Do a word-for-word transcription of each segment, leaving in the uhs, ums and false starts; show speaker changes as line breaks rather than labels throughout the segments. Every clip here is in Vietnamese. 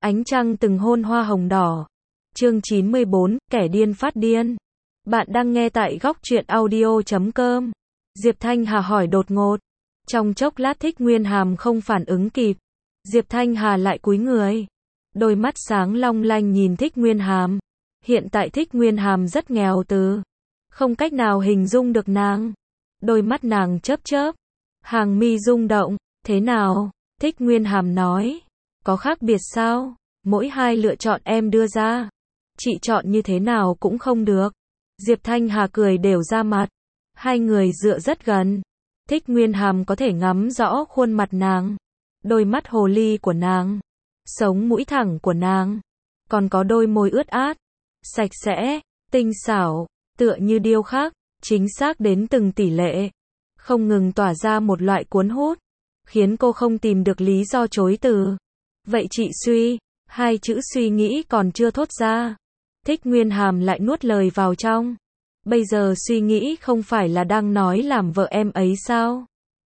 Ánh trăng từng hôn hoa hồng đỏ. Chương chín mươi bốn, kẻ điên phát điên. Bạn đang nghe tại góc truyện audio chấm com. Diệp Thanh Hà hỏi đột ngột. Trong chốc lát Thích Nguyên Hàm không phản ứng kịp. Diệp Thanh Hà lại cúi người. Đôi mắt sáng long lanh nhìn Thích Nguyên Hàm. Hiện tại Thích Nguyên Hàm rất nghèo từ. Không cách nào hình dung được nàng. Đôi mắt nàng chớp chớp. Hàng mi rung động. Thế nào? Thích Nguyên Hàm nói. Có khác biệt sao? Mỗi hai lựa chọn em đưa ra. Chị chọn như thế nào cũng không được. Diệp Thanh Hà cười đều ra mặt. Hai người dựa rất gần. Thích Nguyên Hàm có thể ngắm rõ khuôn mặt nàng. Đôi mắt hồ ly của nàng. Sống mũi thẳng của nàng. Còn có đôi môi ướt át. Sạch sẽ, tinh xảo, tựa như điêu khắc, chính xác đến từng tỷ lệ. Không ngừng tỏa ra một loại cuốn hút. Khiến cô không tìm được lý do chối từ. Vậy chị suy, hai chữ suy nghĩ còn chưa thốt ra. Thích Nguyên Hàm lại nuốt lời vào trong. Bây giờ suy nghĩ không phải là đang nói làm vợ em ấy sao?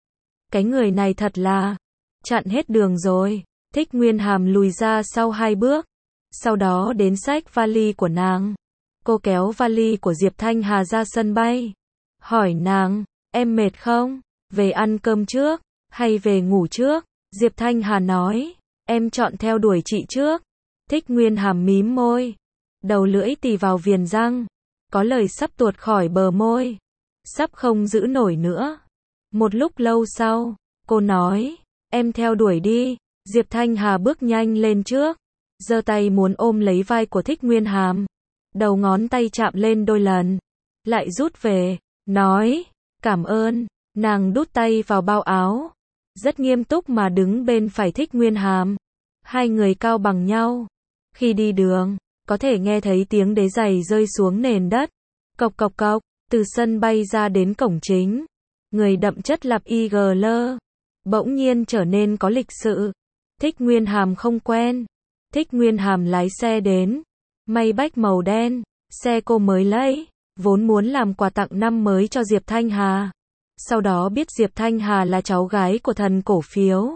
Cái người này thật là chặn hết đường rồi. Thích Nguyên Hàm lùi ra sau hai bước. Sau đó đến xách vali của nàng. Cô kéo vali của Diệp Thanh Hà ra sân bay. Hỏi nàng, em mệt không? Về ăn cơm trước, hay về ngủ trước? Diệp Thanh Hà nói, em chọn theo đuổi chị trước. Thích Nguyên Hàm mím môi. Đầu lưỡi tì vào viền răng. Có lời sắp tuột khỏi bờ môi. Sắp không giữ nổi nữa. Một lúc lâu sau, cô nói, em theo đuổi đi. Diệp Thanh Hà bước nhanh lên trước. Giơ tay muốn ôm lấy vai của Thích Nguyên Hàm. Đầu ngón tay chạm lên đôi lần. Lại rút về, nói, cảm ơn. Nàng đút tay vào bao áo. Rất nghiêm túc mà đứng bên phải Thích Nguyên Hàm. Hai người cao bằng nhau. Khi đi đường, có thể nghe thấy tiếng đế giày rơi xuống nền đất. Cộc cộc cộc, từ sân bay ra đến cổng chính. Người đậm chất lạp i giê lờ. Bỗng nhiên trở nên có lịch sự. Thích Nguyên Hàm không quen. Thích Nguyên Hàm lái xe đến. Maybach màu đen. Xe cô mới lấy. Vốn muốn làm quà tặng năm mới cho Diệp Thanh Hà. Sau đó biết Diệp Thanh Hà là cháu gái của thần cổ phiếu.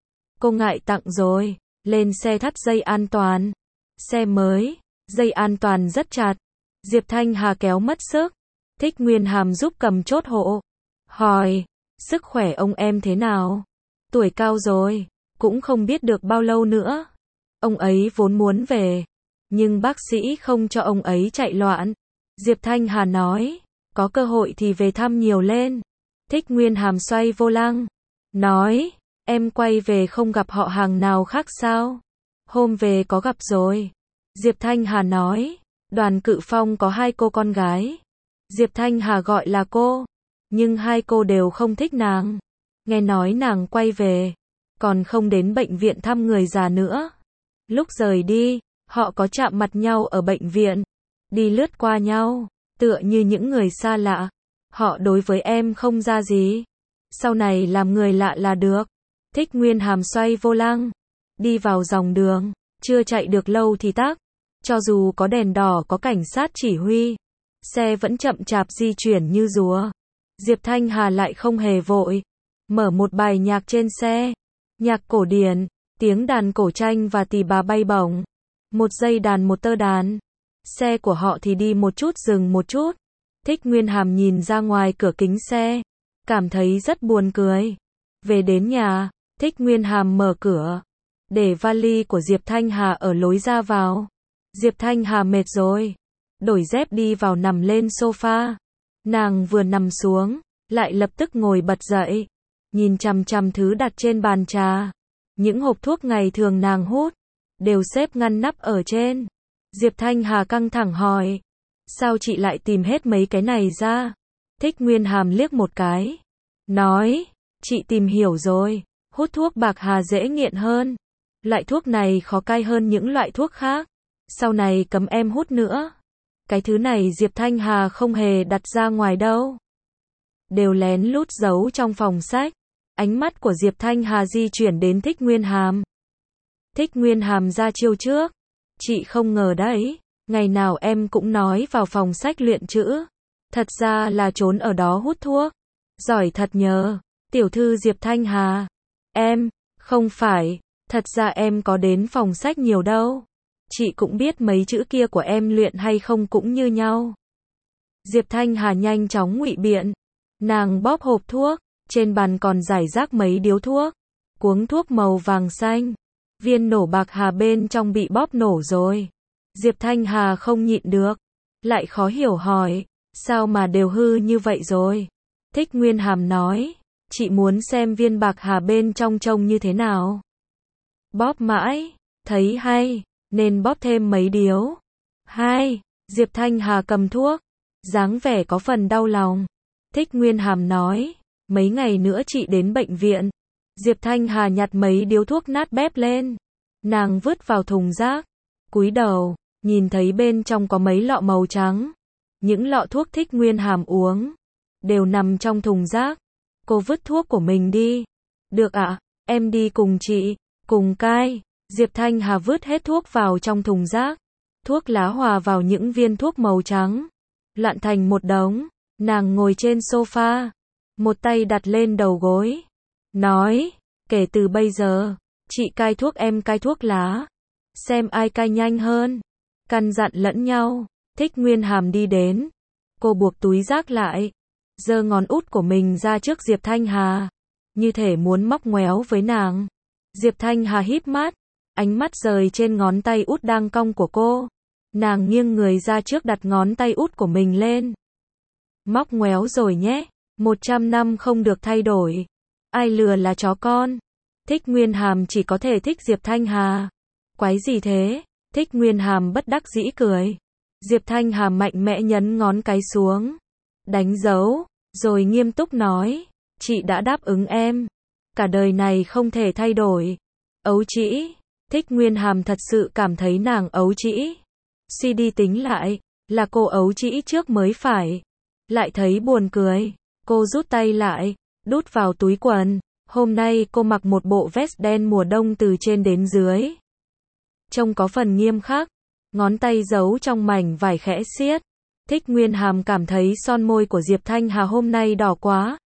Cô ngại tặng rồi. Lên xe thắt dây an toàn. Xe mới. Dây an toàn rất chặt. Diệp Thanh Hà kéo mất sức. Thích Nguyên Hàm giúp cầm chốt hộ. Hỏi. Sức khỏe ông em thế nào? Tuổi cao rồi. Cũng không biết được bao lâu nữa. Ông ấy vốn muốn về. Nhưng bác sĩ không cho ông ấy chạy loạn. Diệp Thanh Hà nói. Có cơ hội thì về thăm nhiều lên. Thích Nguyên Hàm xoay vô lăng. Nói. Em quay về không gặp họ hàng nào khác sao? Hôm về có gặp rồi. Diệp Thanh Hà nói. Đoàn Cự Phong có hai cô con gái. Diệp Thanh Hà gọi là cô. Nhưng hai cô đều không thích nàng. Nghe nói nàng quay về. Còn không đến bệnh viện thăm người già nữa. Lúc rời đi, họ có chạm mặt nhau ở bệnh viện. Đi lướt qua nhau. Tựa như những người xa lạ. Họ đối với em không ra gì. Sau này làm người lạ là được. Thích Nguyên Hàm xoay vô lăng. Đi vào dòng đường. Chưa chạy được lâu thì tắc. Cho dù có đèn đỏ có cảnh sát chỉ huy. Xe vẫn chậm chạp di chuyển như rùa. Diệp Thanh Hà lại không hề vội. Mở một bài nhạc trên xe. Nhạc cổ điển. Tiếng đàn cổ tranh và tỳ bà bay bổng. Một dây đàn một tơ đàn. Xe của họ thì đi một chút dừng một chút. Thích Nguyên Hàm nhìn ra ngoài cửa kính xe. Cảm thấy rất buồn cười. Về đến nhà, Thích Nguyên Hàm mở cửa. Để vali của Diệp Thanh Hà ở lối ra vào. Diệp Thanh Hà mệt rồi. Đổi dép đi vào nằm lên sofa. Nàng vừa nằm xuống, lại lập tức ngồi bật dậy. Nhìn chằm chằm thứ đặt trên bàn trà. Những hộp thuốc ngày thường nàng hút. Đều xếp ngăn nắp ở trên. Diệp Thanh Hà căng thẳng hỏi. Sao chị lại tìm hết mấy cái này ra? Thích Nguyên Hàm liếc một cái. Nói. Chị tìm hiểu rồi. Hút thuốc bạc hà dễ nghiện hơn. Loại thuốc này khó cai hơn những loại thuốc khác. Sau này cấm em hút nữa. Cái thứ này Diệp Thanh Hà không hề đặt ra ngoài đâu. Đều lén lút giấu trong phòng sách. Ánh mắt của Diệp Thanh Hà di chuyển đến Thích Nguyên Hàm. Thích Nguyên Hàm ra chiêu trước. Chị không ngờ đấy. Ngày nào em cũng nói vào phòng sách luyện chữ. Thật ra là trốn ở đó hút thuốc. Giỏi thật nhờ. Tiểu thư Diệp Thanh Hà. Em, không phải. Thật ra em có đến phòng sách nhiều đâu. Chị cũng biết mấy chữ kia của em luyện hay không cũng như nhau. Diệp Thanh Hà nhanh chóng ngụy biện. Nàng bóp hộp thuốc, trên bàn còn rải rác mấy điếu thuốc. Cuống thuốc màu vàng xanh. Viên nổ bạc hà bên trong bị bóp nổ rồi. Diệp Thanh Hà không nhịn được. Lại khó hiểu hỏi, sao mà đều hư như vậy rồi? Thích Nguyên Hàm nói, chị muốn xem viên bạc hà bên trong trông như thế nào. Bóp mãi, thấy hay, nên bóp thêm mấy điếu. Hai, Diệp Thanh Hà cầm thuốc, dáng vẻ có phần đau lòng. Thích Nguyên Hàm nói, mấy ngày nữa chị đến bệnh viện. Diệp Thanh Hà nhặt mấy điếu thuốc nát bép lên. Nàng vứt vào thùng rác, cúi đầu, nhìn thấy bên trong có mấy lọ màu trắng. Những lọ thuốc Thích Nguyên Hàm uống, đều nằm trong thùng rác. Cô vứt thuốc của mình đi. Được ạ, à, em đi cùng chị, cùng cai. Diệp Thanh Hà vứt hết thuốc vào trong thùng rác. Thuốc lá hòa vào những viên thuốc màu trắng, loạn thành một đống. Nàng ngồi trên sofa, một tay đặt lên đầu gối. Nói, kể từ bây giờ, chị cai thuốc em cai thuốc lá. Xem ai cai nhanh hơn. Căn dặn lẫn nhau. Thích Nguyên Hàm đi đến. Cô buộc túi rác lại. Giơ ngón út của mình ra trước Diệp Thanh Hà. Như thể muốn móc ngoéo với nàng. Diệp Thanh Hà híp mắt. Ánh mắt rời trên ngón tay út đang cong của cô. Nàng nghiêng người ra trước đặt ngón tay út của mình lên. Móc ngoéo rồi nhé. Một trăm năm không được thay đổi. Ai lừa là chó con. Thích Nguyên Hàm chỉ có thể thích Diệp Thanh Hà. Quái gì thế? Thích Nguyên Hàm bất đắc dĩ cười. Diệp Thanh Hà mạnh mẽ nhấn ngón cái xuống. Đánh dấu. Rồi nghiêm túc nói. Chị đã đáp ứng em. Cả đời này không thể thay đổi. Ấu trĩ. Thích Nguyên Hàm thật sự cảm thấy nàng ấu trĩ. Suy đi tính lại. Là cô ấu trĩ trước mới phải. Lại thấy buồn cười. Cô rút tay lại. Đút vào túi quần. Hôm nay cô mặc một bộ vest đen mùa đông từ trên đến dưới. Trông có phần nghiêm khắc. Ngón tay giấu trong mảnh vải khẽ siết. Thích Nguyên Hàm cảm thấy son môi của Diệp Thanh Hà hôm nay đỏ quá.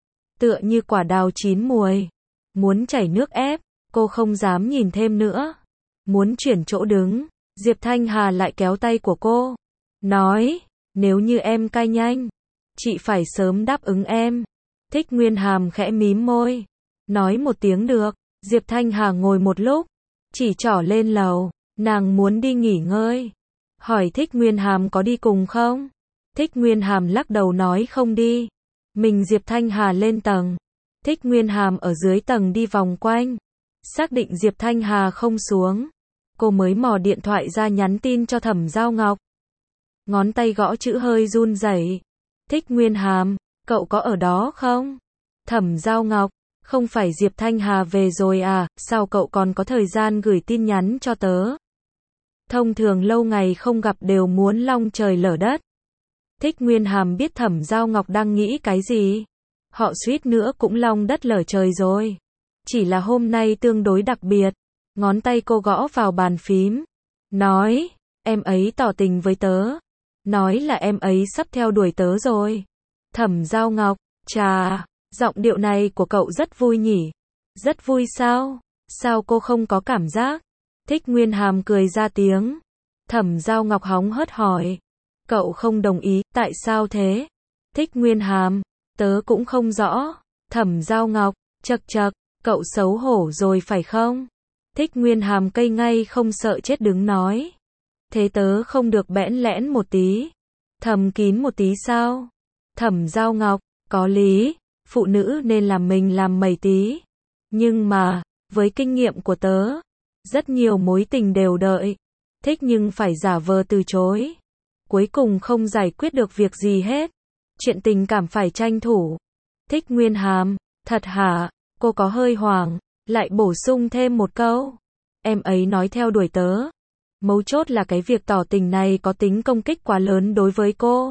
Tựa như quả đào chín muồi. Muốn chảy nước ép. Cô không dám nhìn thêm nữa. Muốn chuyển chỗ đứng. Diệp Thanh Hà lại kéo tay của cô. Nói, nếu như em cai nhanh, chị phải sớm đáp ứng em. Thích Nguyên Hàm khẽ mím môi. Nói một tiếng được. Diệp Thanh Hà ngồi một lúc. Chỉ trỏ lên lầu. Nàng muốn đi nghỉ ngơi. Hỏi Thích Nguyên Hàm có đi cùng không? Thích Nguyên Hàm lắc đầu nói không đi. Mình Diệp Thanh Hà lên tầng. Thích Nguyên Hàm ở dưới tầng đi vòng quanh. Xác định Diệp Thanh Hà không xuống. Cô mới mò điện thoại ra nhắn tin cho Thẩm Giao Ngọc. Ngón tay gõ chữ hơi run rẩy. Thích Nguyên Hàm, cậu có ở đó không? Thẩm Giao Ngọc, không phải Diệp Thanh Hà về rồi à, sao cậu còn có thời gian gửi tin nhắn cho tớ? Thông thường lâu ngày không gặp đều muốn long trời lở đất. Thích Nguyên Hàm biết Thẩm Giao Ngọc đang nghĩ cái gì. Họ suýt nữa cũng long đất lở trời rồi. Chỉ là hôm nay tương đối đặc biệt. Ngón tay cô gõ vào bàn phím. Nói, em ấy tỏ tình với tớ. Nói là em ấy sắp theo đuổi tớ rồi. Thẩm Giao Ngọc, chà, giọng điệu này của cậu rất vui nhỉ. Rất vui sao? Sao cô không có cảm giác? Thích Nguyên Hàm cười ra tiếng. Thẩm Giao Ngọc hóng hớt hỏi. Cậu không đồng ý, tại sao thế? Thích Nguyên Hàm, tớ cũng không rõ. Thẩm Giao Ngọc, chậc chậc, cậu xấu hổ rồi phải không? Thích Nguyên Hàm cây ngay không sợ chết đứng nói. Thế tớ không được bẽn lẽn một tí. Thầm kín một tí sao? Thẩm Giao Ngọc, có lý, phụ nữ nên làm mình làm mẩy tí. Nhưng mà, với kinh nghiệm của tớ, rất nhiều mối tình đều đợi. Thích nhưng phải giả vờ từ chối. Cuối cùng không giải quyết được việc gì hết. Chuyện tình cảm phải tranh thủ. Thích Nguyên Hàm, thật hả? Cô có hơi hoảng, lại bổ sung thêm một câu. Em ấy nói theo đuổi tớ. Mấu chốt là cái việc tỏ tình này có tính công kích quá lớn đối với cô.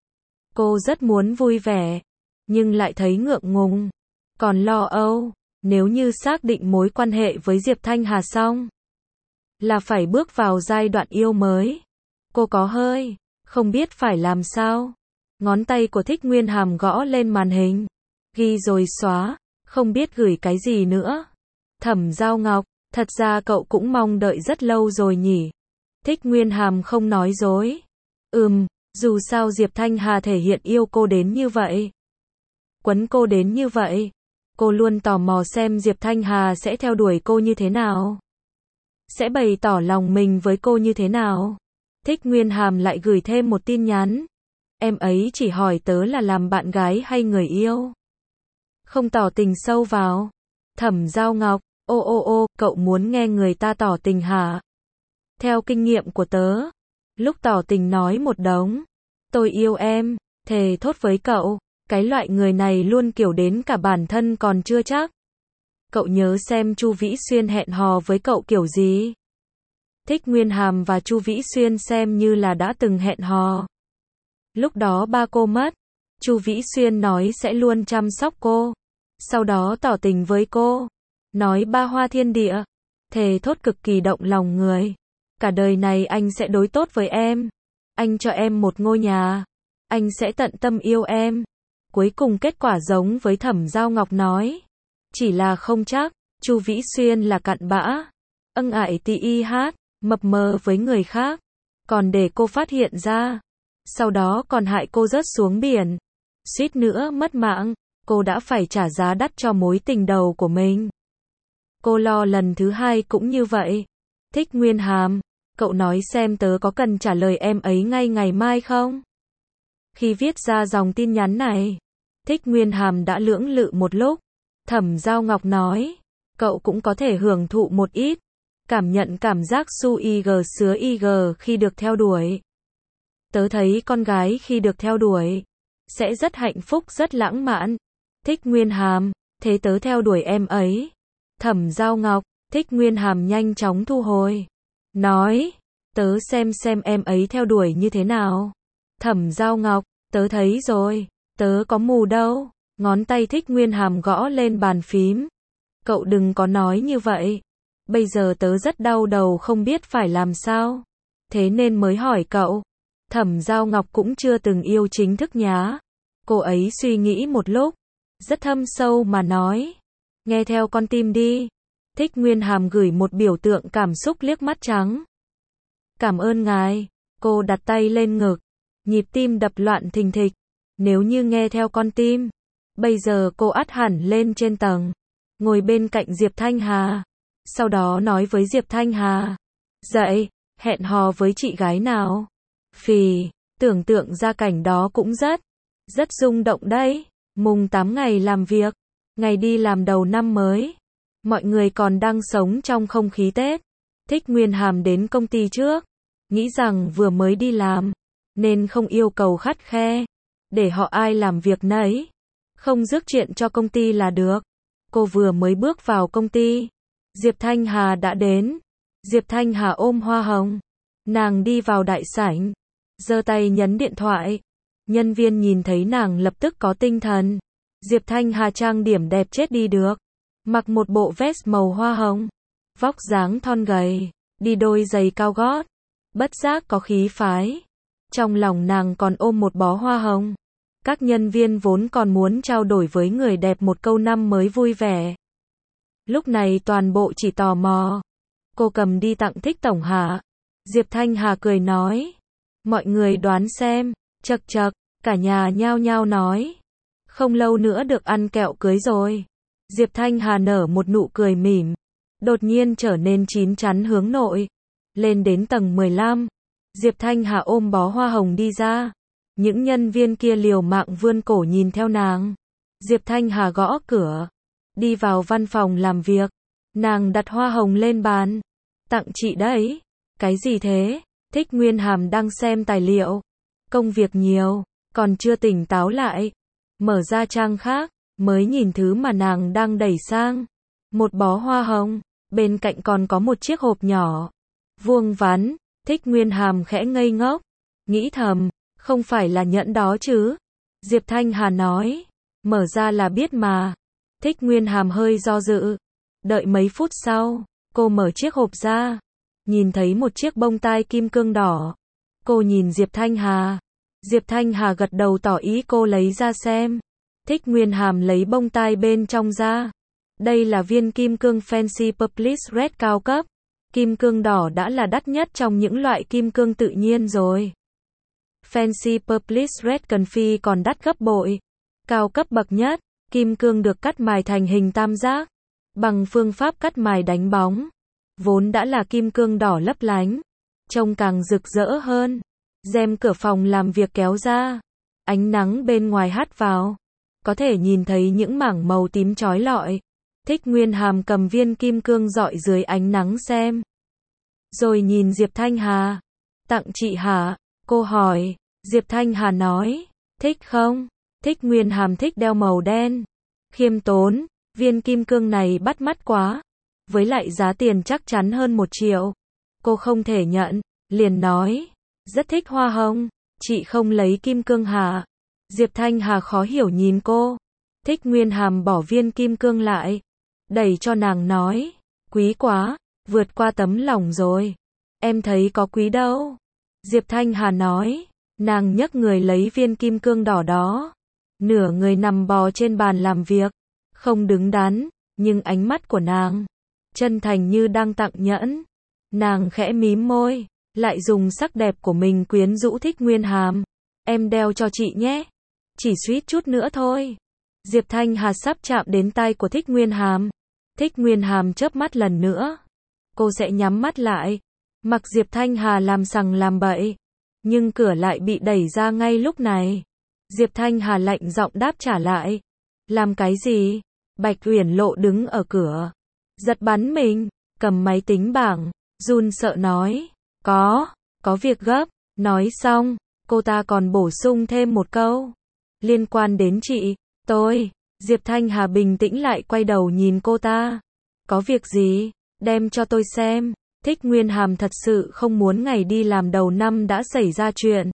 Cô rất muốn vui vẻ, nhưng lại thấy ngượng ngùng. Còn lo âu, nếu như xác định mối quan hệ với Diệp Thanh Hà xong, là phải bước vào giai đoạn yêu mới. Cô có hơi, không biết phải làm sao. Ngón tay của Thích Nguyên Hàm gõ lên màn hình. Ghi rồi xóa, không biết gửi cái gì nữa. Thẩm Giao Ngọc, Thật ra cậu cũng mong đợi rất lâu rồi nhỉ. Thích Nguyên Hàm không nói dối. Ừm, dù sao Diệp Thanh Hà thể hiện yêu cô đến như vậy. Quấn cô đến như vậy. Cô luôn tò mò xem Diệp Thanh Hà sẽ theo đuổi cô như thế nào. Sẽ bày tỏ lòng mình với cô như thế nào. Thích Nguyên Hàm lại gửi thêm một tin nhắn. Em ấy chỉ hỏi tớ là làm bạn gái hay người yêu. Không tỏ tình sâu vào. Thẩm Giao Ngọc, ô ô ô, cậu muốn nghe người ta tỏ tình hả? Theo kinh nghiệm của tớ, lúc tỏ tình nói một đống. Tôi yêu em, thề thốt với cậu, cái loại người này luôn kiểu đến cả bản thân còn chưa chắc. Cậu nhớ xem Chu Vĩ Xuyên hẹn hò với cậu kiểu gì? Thích Nguyên Hàm và Chu Vĩ Xuyên xem như là đã từng hẹn hò. Lúc đó ba cô mất, Chu Vĩ Xuyên nói sẽ luôn chăm sóc cô, sau đó tỏ tình với cô, nói ba hoa thiên địa, thề thốt cực kỳ động lòng người. Cả đời này anh sẽ đối tốt với em, anh cho em một ngôi nhà, anh sẽ tận tâm yêu em. Cuối cùng kết quả giống với Thẩm Giao Ngọc nói, chỉ là không chắc. Chu Vĩ Xuyên là cặn bã, ân ải tì y hát, mập mờ với người khác, còn để cô phát hiện ra, sau đó còn hại cô rớt xuống biển, suýt nữa mất mạng. Cô đã phải trả giá đắt cho mối tình đầu của mình. Cô lo lần thứ hai cũng như vậy. Thích Nguyên Hàm, cậu nói xem tớ có cần trả lời em ấy ngay ngày mai không? Khi viết ra dòng tin nhắn này, Thích Nguyên Hàm đã lưỡng lự một lúc. Thẩm Giao Ngọc nói, cậu cũng có thể hưởng thụ một ít, cảm nhận cảm giác su ig sứa ig khi được theo đuổi. Tớ thấy con gái khi được theo đuổi sẽ rất hạnh phúc, rất lãng mạn. Thích Nguyên Hàm, thế tớ theo đuổi em ấy. Thẩm Giao Ngọc, Thích Nguyên Hàm nhanh chóng thu hồi. Nói, tớ xem xem em ấy theo đuổi như thế nào. Thẩm Giao Ngọc, tớ thấy rồi, tớ có mù đâu. Ngón tay Thích Nguyên Hàm gõ lên bàn phím. Cậu đừng có nói như vậy. Bây giờ tớ rất đau đầu không biết phải làm sao. Thế nên mới hỏi cậu. Thẩm Giao Ngọc cũng chưa từng yêu chính thức nhá. Cô ấy suy nghĩ một lúc, rất thâm sâu mà nói, nghe theo con tim đi. Thích Nguyên Hàm gửi một biểu tượng cảm xúc liếc mắt trắng. Cảm ơn ngài. Cô đặt tay lên ngực, nhịp tim đập loạn thình thịch. Nếu như nghe theo con tim, bây giờ cô ắt hẳn lên trên tầng, ngồi bên cạnh Diệp Thanh Hà. Sau đó nói với Diệp Thanh Hà, dậy, hẹn hò với chị gái nào. Phì, tưởng tượng ra cảnh đó cũng rất, rất rung động đấy. Mùng tám ngày làm việc, ngày đi làm đầu năm mới. Mọi người còn đang sống trong không khí Tết. Thích Nguyên Hàm đến công ty trước, nghĩ rằng vừa mới đi làm, nên không yêu cầu khắt khe, để họ ai làm việc nấy, không rước chuyện cho công ty là được. Cô vừa mới bước vào công ty, Diệp Thanh Hà đã đến. Diệp Thanh Hà ôm hoa hồng, nàng đi vào đại sảnh, giơ tay nhấn điện thoại. Nhân viên nhìn thấy nàng lập tức có tinh thần. Diệp Thanh Hà trang điểm đẹp chết đi được, mặc một bộ vest màu hoa hồng, vóc dáng thon gầy, đi đôi giày cao gót, bất giác có khí phái. Trong lòng nàng còn ôm một bó hoa hồng. Các nhân viên vốn còn muốn trao đổi với người đẹp một câu năm mới vui vẻ, lúc này toàn bộ chỉ tò mò. Cô cầm đi tặng Thích tổng hả? Diệp Thanh Hà cười nói. Mọi người đoán xem. Chậc chậc, cả nhà nhao nhao nói. Không lâu nữa được ăn kẹo cưới rồi. Diệp Thanh Hà nở một nụ cười mỉm, đột nhiên trở nên chín chắn hướng nội. Lên đến tầng mười lăm, Diệp Thanh Hà ôm bó hoa hồng đi ra. Những nhân viên kia liều mạng vươn cổ nhìn theo nàng. Diệp Thanh Hà gõ cửa, đi vào văn phòng làm việc. Nàng đặt hoa hồng lên bàn. Tặng chị đấy. Cái gì thế? Thích Nguyên Hàm đang xem tài liệu. Công việc nhiều, còn chưa tỉnh táo lại. Mở ra trang khác, mới nhìn thứ mà nàng đang đẩy sang. Một bó hoa hồng, bên cạnh còn có một chiếc hộp nhỏ, vuông vắn. Thích Nguyên Hàm khẽ ngây ngốc, nghĩ thầm, không phải là nhẫn đó chứ? Diệp Thanh Hà nói, mở ra là biết mà. Thích Nguyên Hàm hơi do dự. Đợi mấy phút sau, cô mở chiếc hộp ra, nhìn thấy một chiếc bông tai kim cương đỏ. Cô nhìn Diệp Thanh Hà. Diệp Thanh Hà gật đầu tỏ ý cô lấy ra xem. Thích Nguyên Hàm lấy bông tai bên trong ra, Đây là viên kim cương Fancy Purplish Red cao cấp. Kim cương đỏ đã là đắt nhất trong những loại kim cương tự nhiên rồi. Fancy Purplish Red Confi còn đắt gấp bội. Cao cấp bậc nhất, kim cương được cắt mài thành hình tam giác, bằng phương pháp cắt mài đánh bóng. Vốn đã là kim cương đỏ lấp lánh, trông càng rực rỡ hơn. Rèm cửa phòng làm việc kéo ra, ánh nắng bên ngoài hắt vào, có thể nhìn thấy những mảng màu tím chói lọi. Thích Nguyên Hàm cầm viên kim cương rọi dưới ánh nắng xem. Rồi nhìn Diệp Thanh Hà. Tặng chị hả? Cô hỏi. Diệp Thanh Hà nói. Thích không? Thích Nguyên Hàm thích đeo màu đen. Khiêm tốn, viên kim cương này bắt mắt quá. Với lại giá tiền chắc chắn hơn một triệu. Cô không thể nhận, liền nói. Rất thích hoa hồng. Chị không lấy kim cương hả? Diệp Thanh Hà khó hiểu nhìn cô. Thích Nguyên Hàm bỏ viên kim cương lại, đẩy cho nàng nói. Quý quá, vượt qua tấm lòng rồi. Em thấy có quý đâu. Diệp Thanh Hà nói. Nàng nhấc người lấy viên kim cương đỏ đó. Nửa người nằm bò trên bàn làm việc. Không đứng đắn, nhưng ánh mắt của nàng chân thành như đang tặng nhẫn. Nàng khẽ mím môi, lại dùng sắc đẹp của mình quyến rũ Thích Nguyên Hàm. Em đeo cho chị nhé. Chỉ suýt chút nữa thôi. Diệp Thanh Hà sắp chạm đến tay của Thích Nguyên Hàm. Thích Nguyên Hàm chớp mắt lần nữa. Cô sẽ nhắm mắt lại, mặc Diệp Thanh Hà làm sằng làm bậy. Nhưng cửa lại bị đẩy ra ngay lúc này. Diệp Thanh Hà lạnh giọng đáp trả lại. Làm cái gì? Bạch Uyển Lộ đứng ở cửa, giật bắn mình, cầm máy tính bảng, run sợ nói. Có, có việc gấp. Nói xong, cô ta còn bổ sung thêm một câu. Liên quan đến chị, tôi. Diệp Thanh Hà bình tĩnh lại quay đầu nhìn cô ta. Có việc gì? Đem cho tôi xem. Thích Nguyên Hàm thật sự không muốn ngày đi làm đầu năm đã xảy ra chuyện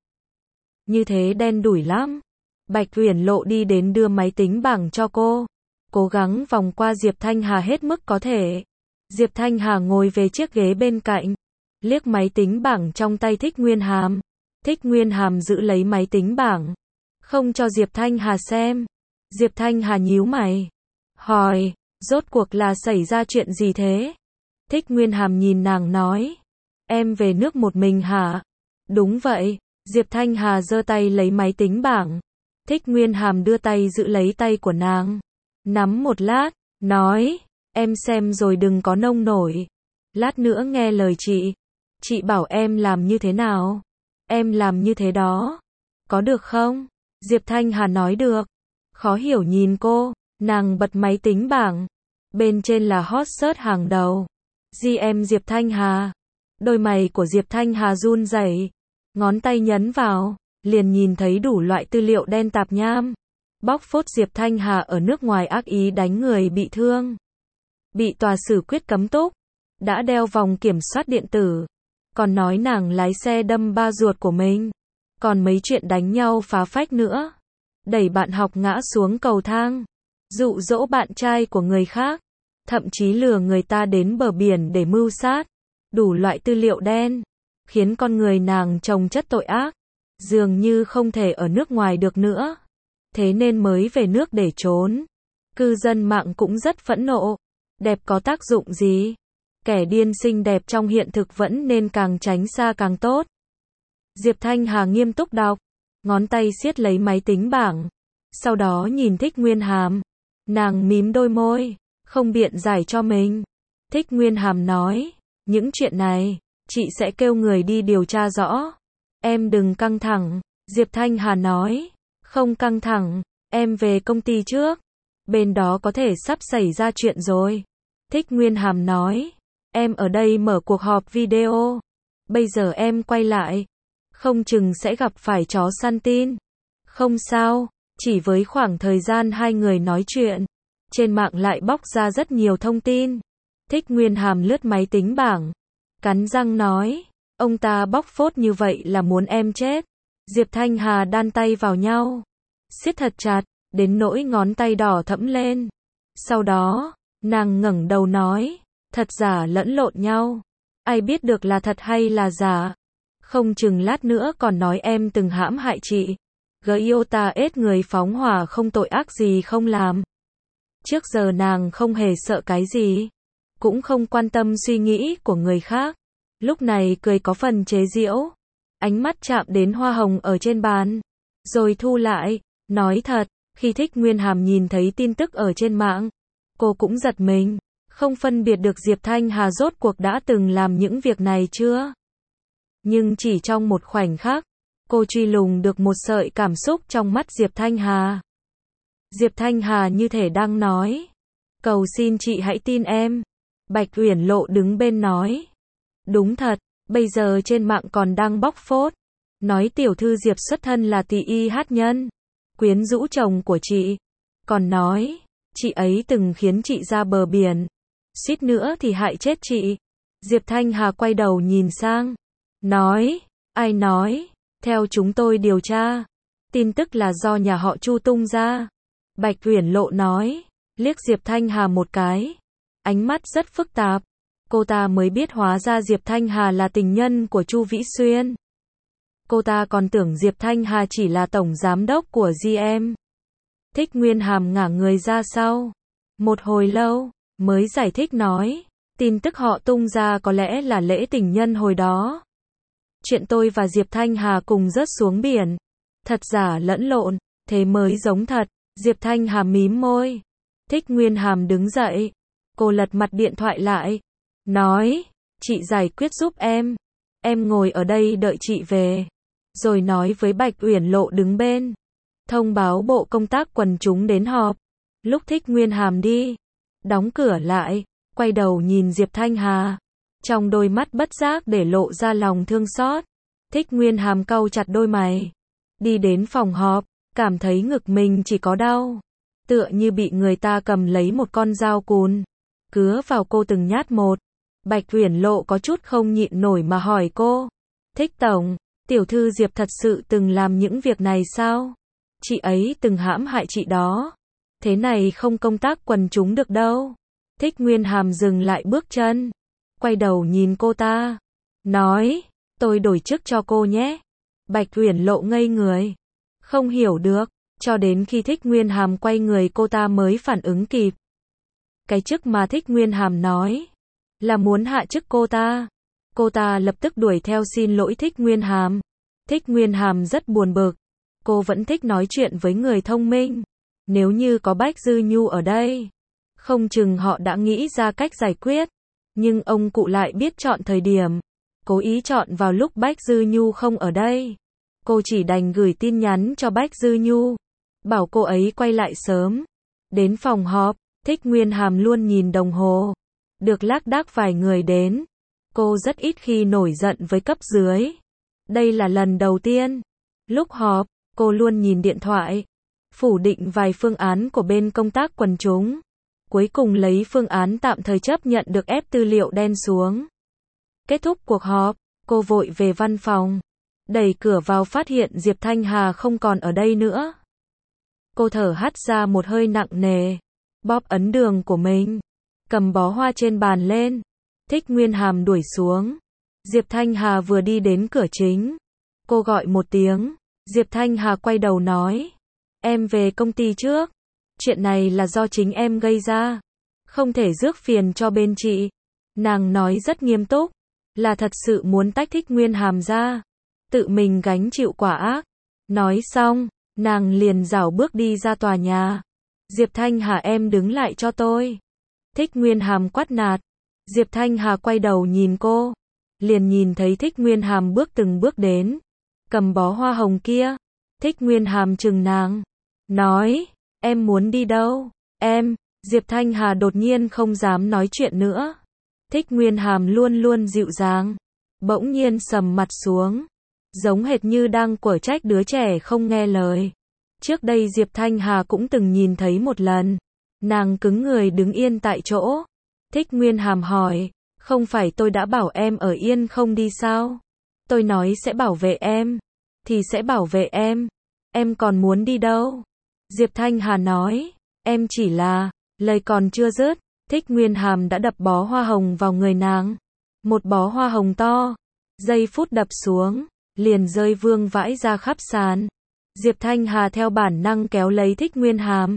như thế, đen đủi lắm. Bạch Uyển Lộ đi đến đưa máy tính bảng cho cô, cố gắng vòng qua Diệp Thanh Hà hết mức có thể. Diệp Thanh Hà ngồi về chiếc ghế bên cạnh, liếc máy tính bảng trong tay Thích Nguyên Hàm. Thích Nguyên Hàm giữ lấy máy tính bảng, không cho Diệp Thanh Hà xem. Diệp Thanh Hà nhíu mày, hỏi, rốt cuộc là xảy ra chuyện gì thế? Thích Nguyên Hàm nhìn nàng nói, em về nước một mình hả? Đúng vậy. Diệp Thanh Hà giơ tay lấy máy tính bảng. Thích Nguyên Hàm đưa tay giữ lấy tay của nàng, nắm một lát, nói, em xem rồi đừng có nông nổi. Lát nữa nghe lời chị. Chị bảo em làm như thế nào? Em làm như thế đó. Có được không? Diệp Thanh Hà nói được. Khó hiểu nhìn cô, nàng bật máy tính bảng. Bên trên là hot search hàng đầu. giê em Diệp Thanh Hà. Đôi mày của Diệp Thanh Hà run rẩy, ngón tay nhấn vào, liền nhìn thấy đủ loại tư liệu đen tạp nham. Bóc phốt Diệp Thanh Hà ở nước ngoài ác ý đánh người bị thương, bị tòa xử quyết cấm túc, đã đeo vòng kiểm soát điện tử, còn nói nàng lái xe đâm ba ruột của mình, còn mấy chuyện đánh nhau phá phách nữa, đẩy bạn học ngã xuống cầu thang, dụ dỗ bạn trai của người khác, thậm chí lừa người ta đến bờ biển để mưu sát. Đủ loại tư liệu đen, khiến con người nàng chồng chất tội ác, dường như không thể ở nước ngoài được nữa. Thế nên mới về nước để trốn. Cư dân mạng cũng rất phẫn nộ. Đẹp có tác dụng gì? Kẻ điên xinh đẹp trong hiện thực vẫn nên càng tránh xa càng tốt. Diệp Thanh Hà nghiêm túc đọc, ngón tay siết lấy máy tính bảng. Sau đó nhìn Thích Nguyên Hàm. Nàng mím đôi môi, không biện giải cho mình. Thích Nguyên Hàm nói, những chuyện này, chị sẽ kêu người đi điều tra rõ. Em đừng căng thẳng. Diệp Thanh Hà nói, không căng thẳng, em về công ty trước. Bên đó có thể sắp xảy ra chuyện rồi. Thích Nguyên Hàm nói, em ở đây mở cuộc họp video. Bây giờ em quay lại, không chừng sẽ gặp phải chó săn tin. Không sao, chỉ với khoảng thời gian hai người nói chuyện, trên mạng lại bóc ra rất nhiều thông tin. Thích Nguyên Hàm lướt máy tính bảng, cắn răng nói, ông ta bóc phốt như vậy là muốn em chết. Diệp Thanh Hà đan tay vào nhau, siết thật chặt, đến nỗi ngón tay đỏ thẫm lên. Sau đó, nàng ngẩng đầu nói, thật giả lẫn lộn nhau. Ai biết được là thật hay là giả. Không chừng lát nữa còn nói em từng hãm hại chị. Giota ết người phóng hỏa không tội ác gì không làm. Trước giờ nàng không hề sợ cái gì, cũng không quan tâm suy nghĩ của người khác. Lúc này cười có phần chế giễu, ánh mắt chạm đến hoa hồng ở trên bàn, rồi thu lại, nói thật, khi Thích Nguyên Hàm nhìn thấy tin tức ở trên mạng, cô cũng giật mình, không phân biệt được Diệp Thanh Hà rốt cuộc đã từng làm những việc này chưa. Nhưng chỉ trong một khoảnh khắc, cô truy lùng được một sợi cảm xúc trong mắt Diệp Thanh Hà. Diệp Thanh Hà như thể đang nói, cầu xin chị hãy tin em. Bạch Uyển Lộ đứng bên nói, đúng thật, bây giờ trên mạng còn đang bóc phốt, nói tiểu thư Diệp xuất thân là tỷ y hát nhân, quyến rũ chồng của chị, còn nói, chị ấy từng khiến chị ra bờ biển, suýt nữa thì hại chết chị. Diệp Thanh Hà quay đầu nhìn sang, nói, ai nói, theo chúng tôi điều tra, tin tức là do nhà họ Chu tung ra. Bạch Uyển Lộ nói, liếc Diệp Thanh Hà một cái, ánh mắt rất phức tạp. Cô ta mới biết hóa ra Diệp Thanh Hà là tình nhân của Chu Vĩ Xuyên. Cô ta còn tưởng Diệp Thanh Hà chỉ là tổng giám đốc của giê em. Thích Nguyên Hàm ngả người ra sau, một hồi lâu, mới giải thích nói, tin tức họ tung ra có lẽ là lễ tình nhân hồi đó. Chuyện tôi và Diệp Thanh Hà cùng rớt xuống biển, thật giả lẫn lộn, thế mới giống thật. Diệp Thanh Hà mím môi. Thích Nguyên Hàm đứng dậy, cô lật mặt điện thoại lại, nói, chị giải quyết giúp em, em ngồi ở đây đợi chị về. Rồi nói với Bạch Uyển Lộ đứng bên, thông báo bộ công tác quần chúng đến họp. Lúc Thích Nguyên Hàm đi, đóng cửa lại, quay đầu nhìn Diệp Thanh Hà, trong đôi mắt bất giác để lộ ra lòng thương xót. Thích Nguyên Hàm cau chặt đôi mày, đi đến phòng họp, cảm thấy ngực mình chỉ có đau, tựa như bị người ta cầm lấy một con dao cùn, cứa vào cô từng nhát một. Bạch Uyển Lộ có chút không nhịn nổi mà hỏi cô, Thích tổng, tiểu thư Diệp thật sự từng làm những việc này sao? Chị ấy từng hãm hại chị đó. Thế này không công tác quần chúng được đâu. Thích Nguyên Hàm dừng lại bước chân, quay đầu nhìn cô ta, nói, tôi đổi chức cho cô nhé. Bạch Uyển Lộ ngây người, không hiểu được, cho đến khi Thích Nguyên Hàm quay người cô ta mới phản ứng kịp. Cái chức mà Thích Nguyên Hàm nói, là muốn hạ chức cô ta. Cô ta lập tức đuổi theo xin lỗi Thích Nguyên Hàm. Thích Nguyên Hàm rất buồn bực, cô vẫn thích nói chuyện với người thông minh. Nếu như có Bách Dư Nhu ở đây, không chừng họ đã nghĩ ra cách giải quyết. Nhưng ông cụ lại biết chọn thời điểm, cố ý chọn vào lúc Bách Dư Nhu không ở đây. Cô chỉ đành gửi tin nhắn cho Bách Dư Nhu, bảo cô ấy quay lại sớm. Đến phòng họp, Thích Nguyên Hàm luôn nhìn đồng hồ. Được lác đác vài người đến. Cô rất ít khi nổi giận với cấp dưới. Đây là lần đầu tiên. Lúc họp, cô luôn nhìn điện thoại, phủ định vài phương án của bên công tác quần chúng. Cuối cùng lấy phương án tạm thời chấp nhận được ép tư liệu đen xuống. Kết thúc cuộc họp, cô vội về văn phòng. Đẩy cửa vào phát hiện Diệp Thanh Hà không còn ở đây nữa. Cô thở hắt ra một hơi nặng nề, bóp ấn đường của mình, cầm bó hoa trên bàn lên. Thích Nguyên Hàm đuổi xuống. Diệp Thanh Hà vừa đi đến cửa chính, cô gọi một tiếng. Diệp Thanh Hà quay đầu nói, em về công ty trước. Chuyện này là do chính em gây ra, không thể rước phiền cho bên chị. Nàng nói rất nghiêm túc, là thật sự muốn tách Thích Nguyên Hàm ra, tự mình gánh chịu quả ác. Nói xong, nàng liền rảo bước đi ra tòa nhà. Diệp Thanh Hà, em đứng lại cho tôi. Thích Nguyên Hàm quát nạt. Diệp Thanh Hà quay đầu nhìn cô, liền nhìn thấy Thích Nguyên Hàm bước từng bước đến, cầm bó hoa hồng kia. Thích Nguyên Hàm trừng nàng, nói, em muốn đi đâu? Em, Diệp Thanh Hà đột nhiên không dám nói chuyện nữa. Thích Nguyên Hàm luôn luôn dịu dàng, bỗng nhiên sầm mặt xuống, giống hệt như đang quở trách đứa trẻ không nghe lời. Trước đây Diệp Thanh Hà cũng từng nhìn thấy một lần, nàng cứng người đứng yên tại chỗ. Thích Nguyên Hàm hỏi, không phải tôi đã bảo em ở yên không đi sao? Tôi nói sẽ bảo vệ em, thì sẽ bảo vệ em. Em còn muốn đi đâu? Diệp Thanh Hà nói, em chỉ là, lời còn chưa dứt, Thích Nguyên Hàm đã đập bó hoa hồng vào người nàng. Một bó hoa hồng to, giây phút đập xuống, liền rơi vương vãi ra khắp sàn. Diệp Thanh Hà theo bản năng kéo lấy Thích Nguyên Hàm,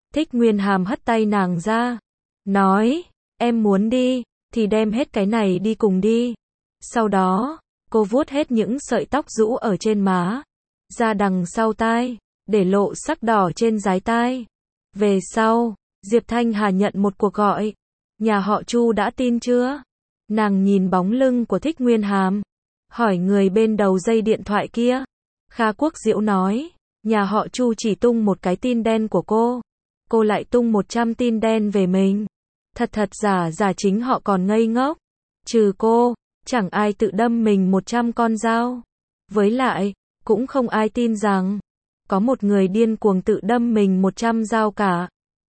Thích Nguyên Hàm hất tay nàng ra, nói, em muốn đi, thì đem hết cái này đi cùng đi. Sau đó, cô vuốt hết những sợi tóc rũ ở trên má, ra đằng sau tai, để lộ sắc đỏ trên dái tai. Về sau, Diệp Thanh Hà nhận một cuộc gọi. Nhà họ Chu đã tin chưa? Nàng nhìn bóng lưng của Thích Nguyên Hàm, hỏi người bên đầu dây điện thoại kia. Kha Quốc Diễu nói, nhà họ Chu chỉ tung một cái tin đen của cô. Cô lại tung một trăm tin đen về mình. Thật thật giả giả chính họ còn ngây ngốc. Trừ cô, chẳng ai tự đâm mình một trăm con dao. Với lại, cũng không ai tin rằng có một người điên cuồng tự đâm mình một trăm dao cả.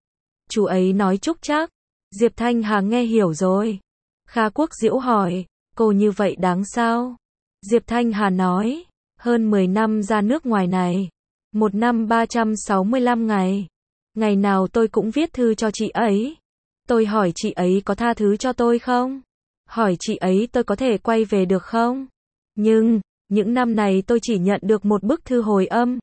Chú ấy nói chúc chắc. Diệp Thanh Hà nghe hiểu rồi. Kha Quốc Diễu hỏi, cô như vậy đáng sao? Diệp Thanh Hà nói, hơn mười năm ra nước ngoài này, một năm ba trăm sáu mươi lăm ngày. Ngày nào tôi cũng viết thư cho chị ấy. Tôi hỏi chị ấy có tha thứ cho tôi không? Hỏi chị ấy tôi có thể quay về được không? Nhưng, những năm này tôi chỉ nhận được một bức thư hồi âm.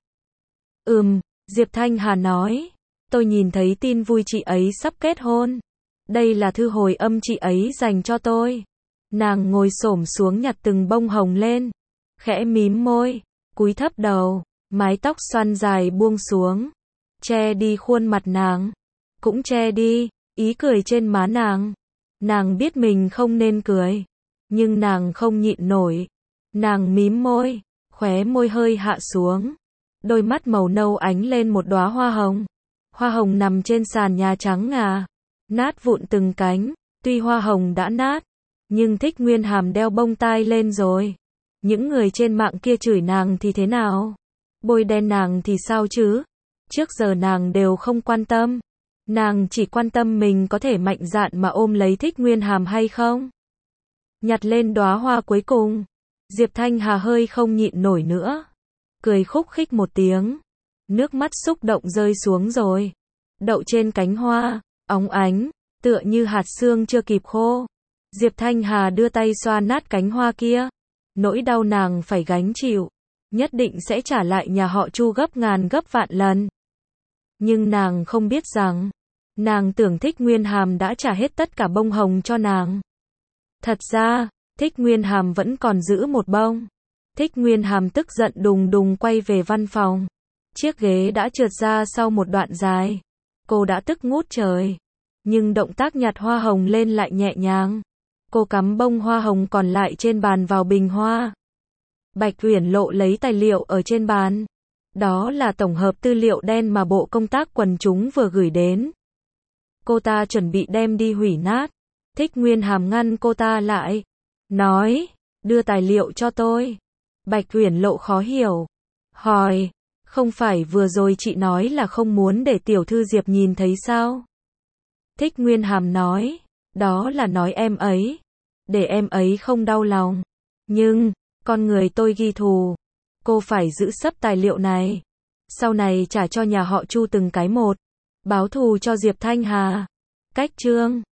Ừm, Diệp Thanh Hà nói, tôi nhìn thấy tin vui chị ấy sắp kết hôn. Đây là thư hồi âm chị ấy dành cho tôi. Nàng ngồi xổm xuống nhặt từng bông hồng lên, khẽ mím môi, cúi thấp đầu, mái tóc xoăn dài buông xuống, che đi khuôn mặt nàng, cũng che đi ý cười trên má nàng. Nàng biết mình không nên cười, nhưng nàng không nhịn nổi. Nàng mím môi, khóe môi hơi hạ xuống, đôi mắt màu nâu ánh lên một đóa hoa hồng. Hoa hồng nằm trên sàn nhà trắng ngà, nát vụn từng cánh. Tuy hoa hồng đã nát, nhưng Thích Nguyên Hàm đeo bông tai lên rồi. Những người trên mạng kia chửi nàng thì thế nào? Bôi đen nàng thì sao chứ? Trước giờ nàng đều không quan tâm. Nàng chỉ quan tâm mình có thể mạnh dạn mà ôm lấy Thích Nguyên Hàm hay không. Nhặt lên đóa hoa cuối cùng, Diệp Thanh Hà hơi không nhịn nổi nữa, cười khúc khích một tiếng. Nước mắt xúc động rơi xuống rồi, đậu trên cánh hoa, óng ánh, tựa như hạt sương chưa kịp khô. Diệp Thanh Hà đưa tay xoa nát cánh hoa kia. Nỗi đau nàng phải gánh chịu, nhất định sẽ trả lại nhà họ Chu gấp ngàn gấp vạn lần. Nhưng nàng không biết rằng, nàng tưởng Thích Nguyên Hàm đã trả hết tất cả bông hồng cho nàng. Thật ra, Thích Nguyên Hàm vẫn còn giữ một bông. Thích Nguyên Hàm tức giận đùng đùng quay về văn phòng. Chiếc ghế đã trượt ra sau một đoạn dài. Cô đã tức ngút trời. Nhưng động tác nhặt hoa hồng lên lại nhẹ nhàng. Cô cắm bông hoa hồng còn lại trên bàn vào bình hoa. Bạch Uyển Lộ lấy tài liệu ở trên bàn. Đó là tổng hợp tư liệu đen mà Bộ Công tác Quần chúng vừa gửi đến. Cô ta chuẩn bị đem đi hủy nát. Thích Nguyên Hàm ngăn cô ta lại. Nói, đưa tài liệu cho tôi. Bạch Uyển Lộ khó hiểu. Hỏi, không phải vừa rồi chị nói là không muốn để tiểu thư Diệp nhìn thấy sao? Thích Nguyên Hàm nói, đó là nói em ấy, để em ấy không đau lòng. Nhưng, con người tôi ghi thù. Cô phải giữ sấp tài liệu này. Sau này trả cho nhà họ Chu từng cái một. Báo thù cho Diệp Thanh Hà. Cách chương